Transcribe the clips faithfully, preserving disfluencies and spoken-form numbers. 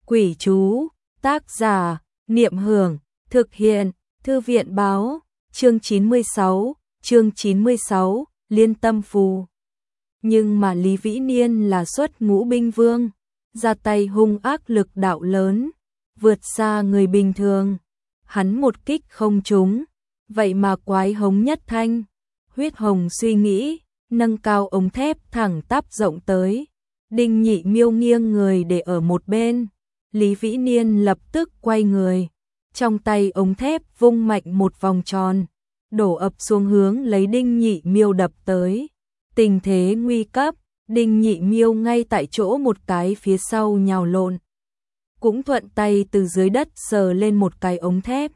Quỷ chú, tác giả, Niệm Hưởng, thực hiện, Thư viện báo, chương chín mươi sáu, chương chín mươi sáu, Liên Tâm Phù. Nhưng mà Lý Vĩ Niên là xuất ngũ binh vương, ra tay hung ác lực đạo lớn, vượt xa người bình thường. Hắn một kích không trúng, vậy mà quái hống nhất thanh. Huyết Hồng suy nghĩ, nâng cao ống thép thẳng tắp rộng tới. Đinh Nhị Miêu nghiêng người để ở một bên. Lý Vĩ Niên lập tức quay người, trong tay ống thép vung mạnh một vòng tròn, đổ ập xuống hướng lấy Đinh Nhị Miêu đập tới. Tình thế nguy cấp, Đinh Nhị Miêu ngay tại chỗ một cái phía sau nhào lộn, cũng thuận tay từ dưới đất sờ lên một cái ống thép.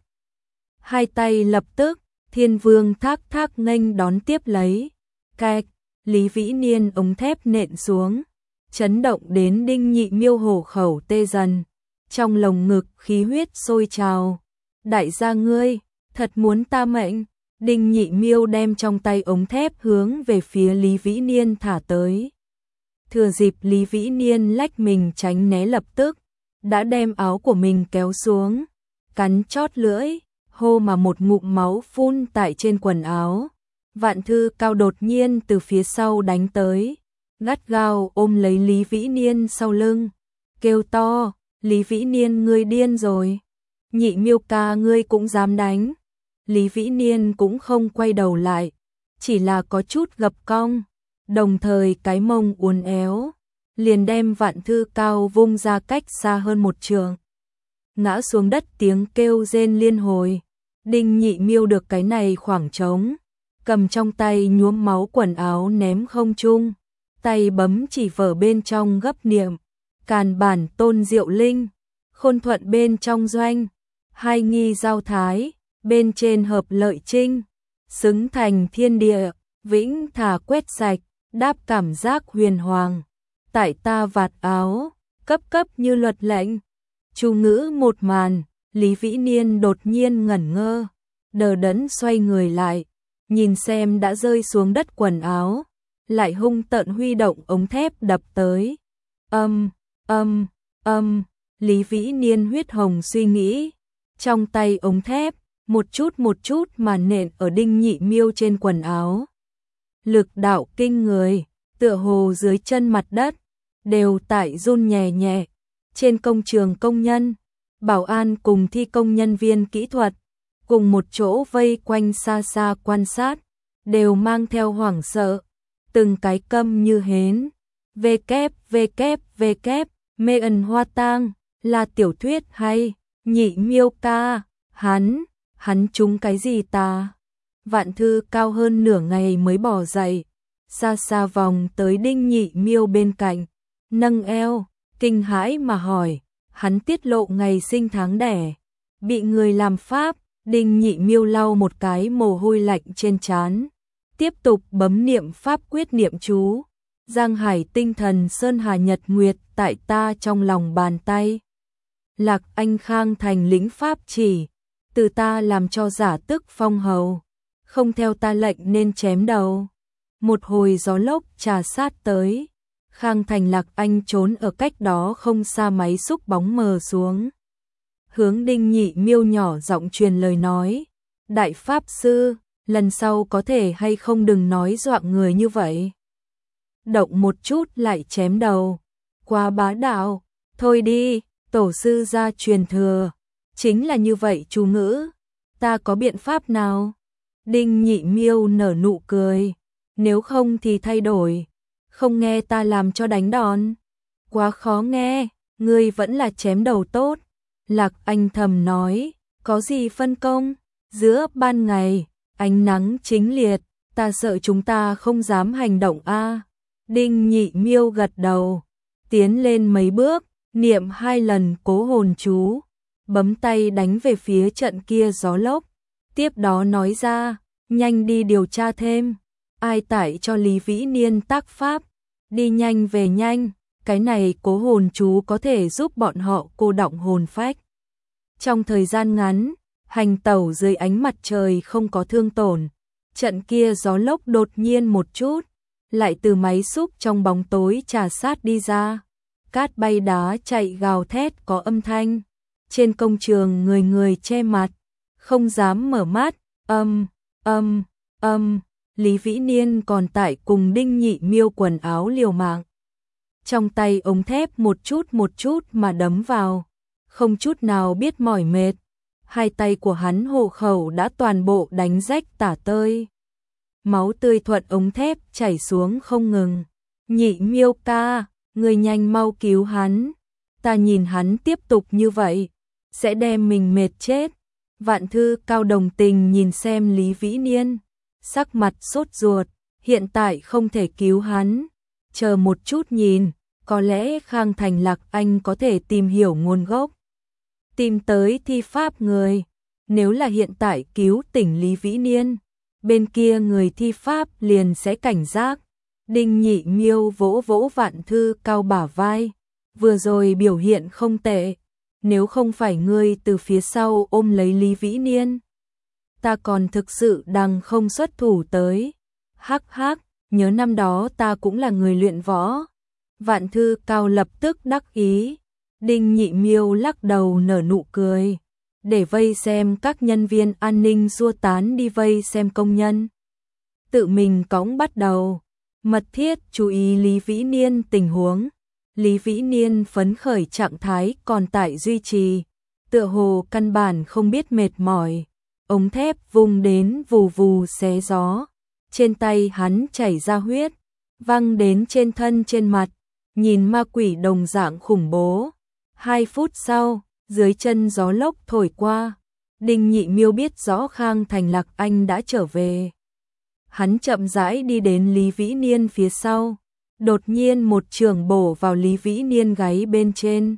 Hai tay lập tức, Thiên Vương thác thác nghênh đón tiếp lấy. Cạch, Lý Vĩ Niên ống thép nện xuống, chấn động đến Đinh Nhị Miêu hổ khẩu tê dần, trong lồng ngực khí huyết sôi trào. Đại gia ngươi, thật muốn ta mệnh. Đinh Nhị Miêu đem trong tay ống thép hướng về phía Lý Vĩ Niên thả tới. Thừa dịp Lý Vĩ Niên lách mình tránh né, lập tức đã đem áo của mình kéo xuống, cắn chót lưỡi, hô mà một ngụm máu phun tại trên quần áo. Vạn Thư Cao đột nhiên từ phía sau đánh tới, gắt gao ôm lấy Lý Vĩ Niên sau lưng, kêu to: Lý Vĩ Niên, ngươi điên rồi, Nhị Miêu ca ngươi cũng dám đánh. Lý Vĩ Niên cũng không quay đầu lại, chỉ là có chút gập cong, đồng thời cái mông uốn éo, liền đem Vạn Thư Cao vung ra cách xa hơn một trượng. Ngã xuống đất tiếng kêu rên liên hồi. Đinh Nhị Miêu được cái này khoảng trống, cầm trong tay nhuốm máu quần áo ném không trung, tay bấm chỉ vở bên trong gấp niệm: Càn bản tôn diệu linh, khôn thuận bên trong doanh, hai nghi giao thái, bên trên hợp lợi trinh, xứng thành thiên địa, vĩnh thà quét sạch, đáp cảm giác huyền hoàng. Tại ta vạt áo, cấp cấp như luật lệnh. Chú ngữ một màn, Lý Vĩ Niên đột nhiên ngẩn ngơ, đờ đẫn xoay người lại, nhìn xem đã rơi xuống đất quần áo, lại hung tợn huy động ống thép đập tới. Âm, âm, âm, Lý Vĩ Niên huyết hồng suy nghĩ, trong tay ống thép, một chút một chút mà nện ở Đinh Nhị Miêu trên quần áo. Lực đạo kinh người, tựa hồ dưới chân mặt đất đều tại run nhẹ nhẹ. Trên công trường công nhân, bảo an cùng thi công nhân viên kỹ thuật cùng một chỗ vây quanh xa xa quan sát, đều mang theo hoảng sợ, từng cái câm như hến. Vê kép vê kép vê kép, mê ẩn hoa tang, là tiểu thuyết hay? Nhị Miêu ca, hắn, hắn trúng cái gì ta? Vạn Thư Cao hơn nửa ngày mới bỏ dậy, xa xa vòng tới Đinh Nhị Miêu bên cạnh, nâng eo, kinh hãi mà hỏi. Hắn tiết lộ ngày sinh tháng đẻ, bị người làm pháp. Đinh Nhị Miêu lau một cái mồ hôi lạnh trên trán, tiếp tục bấm niệm pháp quyết niệm chú: Giang Hải tinh thần sơn hà nhật nguyệt tại ta trong lòng bàn tay. Lạc Anh Khang thành lĩnh pháp chỉ, từ ta làm cho giả tức phong hầu, không theo ta lệnh nên chém đầu. Một hồi gió lốc trà sát tới, Khang thành Lạc Anh trốn ở cách đó không xa, máy xúc bóng mờ xuống, hướng Đinh Nhị Miêu nhỏ giọng truyền lời nói: Đại pháp sư, lần sau có thể hay không đừng nói dọa người như vậy, động một chút lại chém đầu, quá bá đạo. Thôi đi, tổ sư gia truyền thừa chính là như vậy chú ngữ, ta có biện pháp nào? Đinh Nhị Miêu nở nụ cười: Nếu không thì thay đổi, không nghe ta làm cho đánh đòn. Quá khó nghe, ngươi vẫn là chém đầu tốt. Lạc Anh thầm nói: Có gì phân công, giữa ban ngày ánh nắng chính liệt, ta sợ chúng ta không dám hành động a. À. Đinh Nhị Miêu gật đầu, tiến lên mấy bước, niệm hai lần cố hồn chú, bấm tay đánh về phía trận kia gió lốc, tiếp đó nói ra: Nhanh đi điều tra thêm, ai tải cho Lý Vĩ Niên tác pháp, đi nhanh về nhanh, cái này cố hồn chú có thể giúp bọn họ cô đọng hồn phách. Trong thời gian ngắn, hành tẩu dưới ánh mặt trời không có thương tổn. Trận kia gió lốc đột nhiên một chút, lại từ máy xúc trong bóng tối trà sát đi ra. cát bay đá chạy gào thét có âm thanh. Trên công trường người người che mặt, không dám mở mắt, âm, âm, âm, Lý Vĩ Niên còn tại cùng Đinh Nhị Miêu quần áo liều mạng. Trong tay ống thép một chút một chút mà đấm vào, không chút nào biết mỏi mệt. Hai tay của hắn hộ khẩu đã toàn bộ đánh rách tả tơi. Máu tươi thuận ống thép chảy xuống không ngừng. Nhị Miêu ca, người nhanh mau cứu hắn. Ta nhìn hắn tiếp tục như vậy, sẽ đem mình mệt chết. Vạn Thư Cao đồng tình nhìn xem Lý Vĩ Niên, sắc mặt sốt ruột, hiện tại không thể cứu hắn. Chờ một chút nhìn, có lẽ Khang Thành Lạc Anh có thể tìm hiểu nguồn gốc. Tìm tới thi pháp người, nếu là hiện tại cứu tỉnh Lý Vĩ Niên, bên kia người thi pháp liền sẽ cảnh giác. Đinh Nhị Miêu vỗ vỗ Vạn Thư Cao bả vai, vừa rồi biểu hiện không tệ, nếu không phải ngươi từ phía sau ôm lấy Lý Vĩ Niên, ta còn thực sự đằng không xuất thủ tới. Hắc hắc, nhớ năm đó ta cũng là người luyện võ. Vạn Thư Cao lập tức đắc ý. Đinh Nhị Miêu lắc đầu nở nụ cười, để vây xem các nhân viên an ninh xua tán đi vây xem công nhân. Tự mình cõng bắt đầu, mật thiết chú ý Lý Vĩ Niên tình huống. Lý Vĩ Niên phấn khởi trạng thái còn tại duy trì, tựa hồ căn bản không biết mệt mỏi. Ống thép vung đến vù vù xé gió, trên tay hắn chảy ra huyết, văng đến trên thân trên mặt, nhìn ma quỷ đồng dạng khủng bố. Hai phút sau, dưới chân gió lốc thổi qua, Đinh Nhị Miêu biết rõ Khang Thành Lạc Anh đã trở về. Hắn chậm rãi đi đến Lý Vĩ Niên phía sau, đột nhiên một chưởng bổ vào Lý Vĩ Niên gáy bên trên.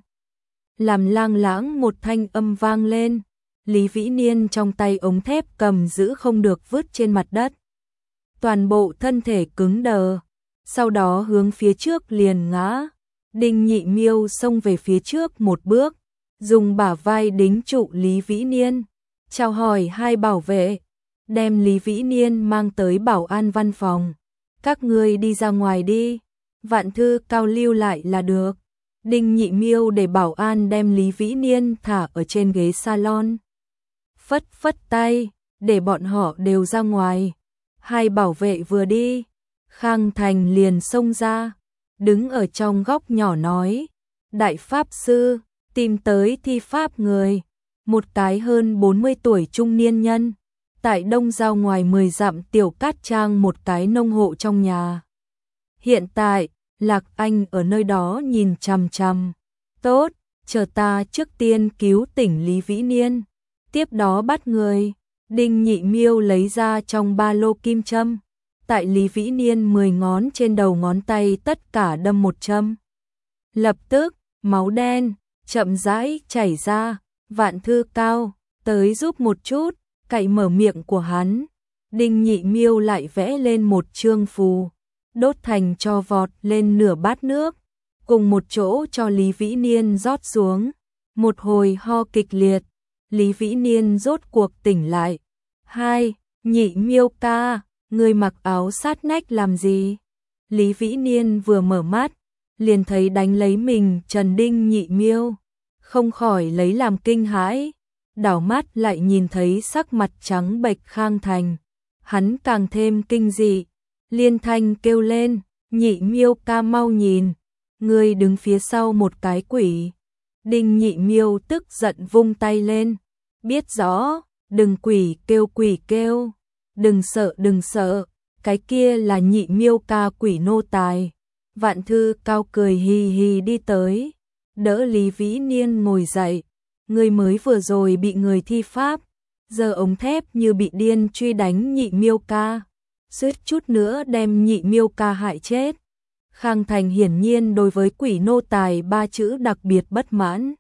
Làm lang lãng một thanh âm vang lên, Lý Vĩ Niên trong tay ống thép cầm giữ không được vứt trên mặt đất. Toàn bộ thân thể cứng đờ, sau đó hướng phía trước liền ngã. Đinh Nhị Miêu xông về phía trước một bước, dùng bả vai đính trụ Lý Vĩ Niên, chào hỏi hai bảo vệ, đem Lý Vĩ Niên mang tới bảo an văn phòng. Các ngươi đi ra ngoài đi, Vạn Thư Cao lưu lại là được. Đinh Nhị Miêu để bảo an đem Lý Vĩ Niên thả ở trên ghế salon. Phất phất tay, để bọn họ đều ra ngoài. Hai bảo vệ vừa đi, Khang Thành liền xông ra, đứng ở trong góc nhỏ nói, đại pháp sư, tìm tới thi pháp người. Một cái hơn bốn mươi tuổi trung niên nhân, tại Đông Giao ngoài mười dặm tiểu cát trang một cái nông hộ trong nhà. Hiện tại, Lạc Anh ở nơi đó nhìn chằm chằm. Tốt, chờ ta trước tiên cứu tỉnh Lý Vĩ Niên, tiếp đó bắt người. Đinh Nhị Miêu lấy ra trong ba lô kim châm, tại Lý Vĩ Niên mười ngón trên đầu ngón tay tất cả đâm một châm. Lập tức, máu đen chậm rãi chảy ra. Vạn Thư Cao tới giúp một chút, cậy mở miệng của hắn. Đinh Nhị Miêu lại vẽ lên một chương phù, đốt thành cho vọt lên nửa bát nước, cùng một chỗ cho Lý Vĩ Niên rót xuống. Một hồi ho kịch liệt, Lý Vĩ Niên rốt cuộc tỉnh lại. Hai, Nhị Miêu ca, người mặc áo sát nách làm gì? Lý Vĩ Niên vừa mở mắt, liền thấy đánh lấy mình Trần Đinh Nhị Miêu, không khỏi lấy làm kinh hãi. Đảo mắt lại nhìn thấy sắc mặt trắng bệch Khang Thành, hắn càng thêm kinh dị, liên thanh kêu lên, Nhị Miêu ca mau nhìn, ngươi đứng phía sau một cái quỷ. Đinh Nhị Miêu tức giận vung tay lên, biết rõ, đừng quỷ kêu quỷ kêu, đừng sợ đừng sợ, cái kia là Nhị Miêu ca quỷ nô tài. Vạn Thư Cao cười hì hì đi tới, đỡ Lý Vĩ Niên ngồi dậy. Người mới vừa rồi bị người thi pháp, giờ ống thép như bị điên truy đánh Nhị Miêu ca, suýt chút nữa đem Nhị Miêu ca hại chết. Khang Thành hiển nhiên đối với quỷ nô tài ba chữ đặc biệt bất mãn.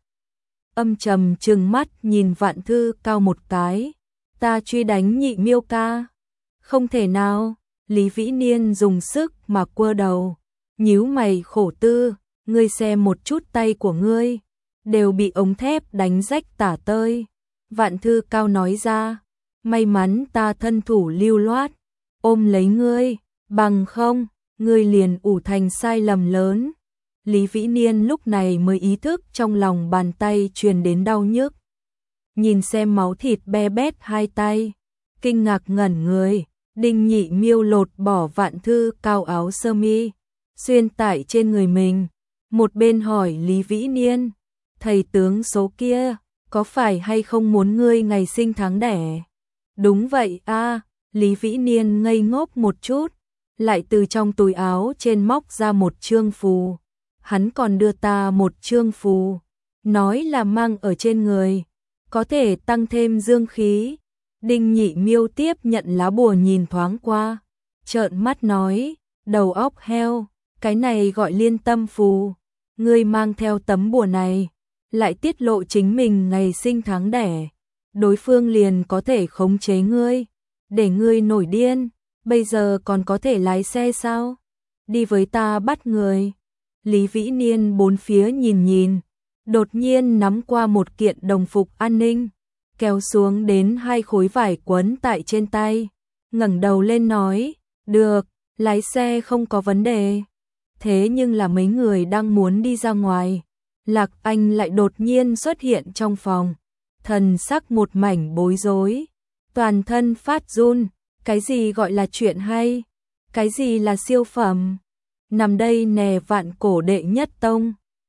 Âm trầm trừng mắt nhìn Vạn Thư Cao một cái, ta truy đánh Nhị Miêu ca? Không thể nào. Lý Vĩ Niên dùng sức mà quơ đầu, nhíu mày khổ tư, ngươi xem một chút tay của ngươi, đều bị ống thép đánh rách tả tơi. Vạn Thư Cao nói ra, may mắn ta thân thủ lưu loát, ôm lấy ngươi, bằng không, ngươi liền ủ thành sai lầm lớn. Lý Vĩ Niên lúc này mới ý thức trong lòng bàn tay truyền đến đau nhức. Nhìn xem máu thịt be bét hai tay, kinh ngạc ngẩn người, Đinh Nhị Miêu lột bỏ Vạn Thư cao áo sơ mi, xuyên tải trên người mình, một bên hỏi Lý Vĩ Niên, thầy tướng số kia, có phải hay không muốn ngươi ngày sinh tháng đẻ? Đúng vậy a. Lý Vĩ Niên ngây ngốc một chút, lại từ trong túi áo trên móc ra một chương phù. Hắn còn đưa ta một chương phù, nói là mang ở trên người, có thể tăng thêm dương khí. Đinh Nhị Miêu tiếp nhận lá bùa nhìn thoáng qua, trợn mắt nói, đầu óc heo, cái này gọi liên tâm phù, ngươi mang theo tấm bùa này, lại tiết lộ chính mình ngày sinh tháng đẻ, đối phương liền có thể khống chế ngươi, để ngươi nổi điên, bây giờ còn có thể lái xe sao? Đi với ta bắt người. Lý Vĩ Niên bốn phía nhìn nhìn, đột nhiên nắm qua một kiện đồng phục an ninh, kéo xuống đến hai khối vải quấn tại trên tay, ngẩng đầu lên nói, được, lái xe không có vấn đề. Thế nhưng là mấy người đang muốn đi ra ngoài, Lạc Anh lại đột nhiên xuất hiện trong phòng, thần sắc một mảnh bối rối, toàn thân phát run, cái gì gọi là chuyện hay, cái gì là siêu phẩm, nằm đây nè Vạn Cổ đệ nhất tông.